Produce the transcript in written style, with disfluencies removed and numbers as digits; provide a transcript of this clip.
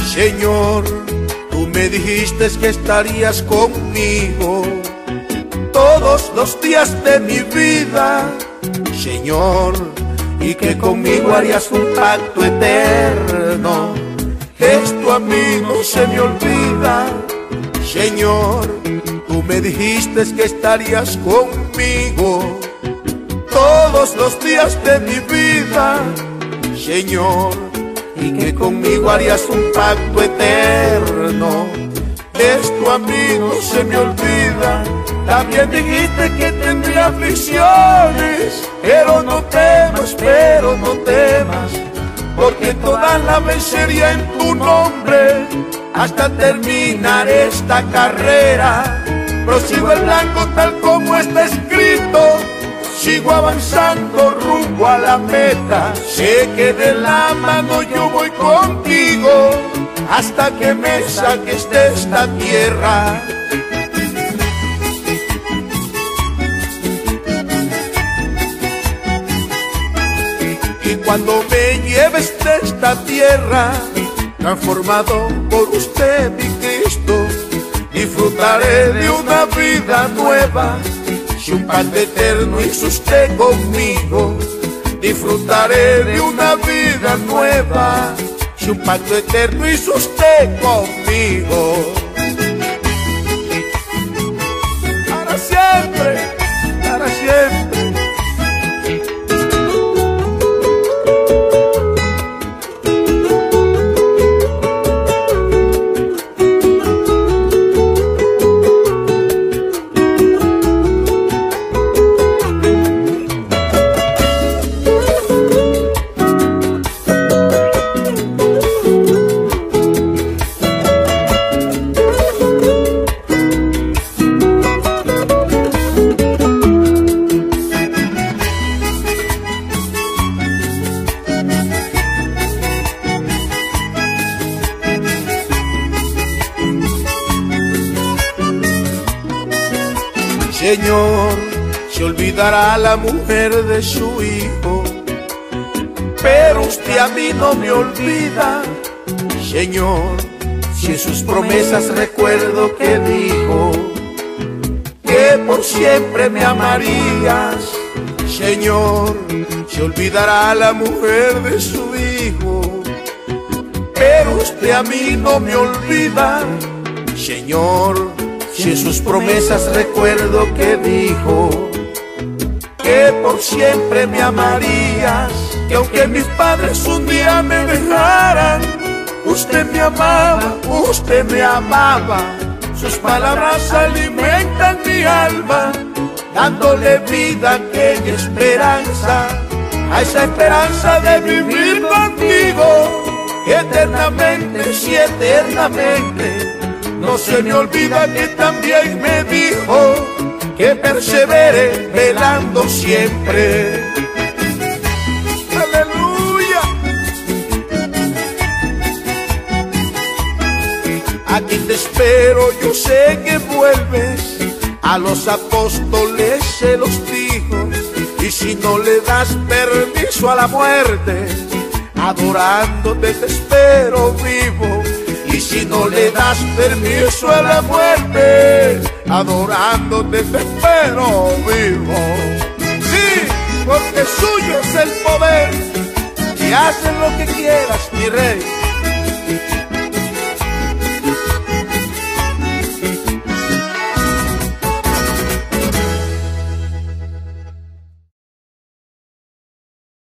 Señor, tú me dijiste que estarías conmigo todos los días de mi vida, Señor, y que conmigo harías un pacto eterno. Esto a mí no se me olvida, Señor, tú me dijiste que estarías conmigo todos los días de mi vida, Señor, y que conmigo harías un pacto eterno. Esto a mí no se me olvida. También dijiste que tendría aflicciones, pero no temas, porque todas las vencería en tu nombre, hasta terminar esta carrera. Prosigo el blanco tal como está escrito, sigo avanzando rumbo a la meta. Sé que de la mano yo voy contigo, hasta que me saques de esta tierra. Y cuando me lleves de esta tierra, transformado por usted, mi Cristo, disfrutaré de una vida nueva. Si un pacto eterno hizo usted conmigo, disfrutaré de una vida nueva. Si un pacto eterno hizo usted conmigo, para siempre, para siempre. Señor, se olvidará la mujer de su hijo, pero usted a mí no me olvida. Señor, si en sus promesas recuerdo que dijo que por siempre me amarías. Señor, se olvidará la mujer de su hijo, pero usted a mí no me olvida. Señor, si en sus promesas recuerdo que dijo que por siempre me amarías, que aunque mis padres un día me dejaran, usted me amaba, usted me amaba. Sus palabras alimentan mi alma, dándole vida a aquella esperanza, a esa esperanza de vivir contigo eternamente, sí, eternamente. No se me olvida que también me dijo que persevere velando siempre. ¡Aleluya! Aquí te espero, yo sé que vuelves. A los apóstoles se los dijo, y si no le das permiso a la muerte, adorándote te espero vivo. Y si no le das permiso a la muerte, adorándote te espero vivo. Sí, porque suyo es el poder, y haces lo que quieras, mi rey.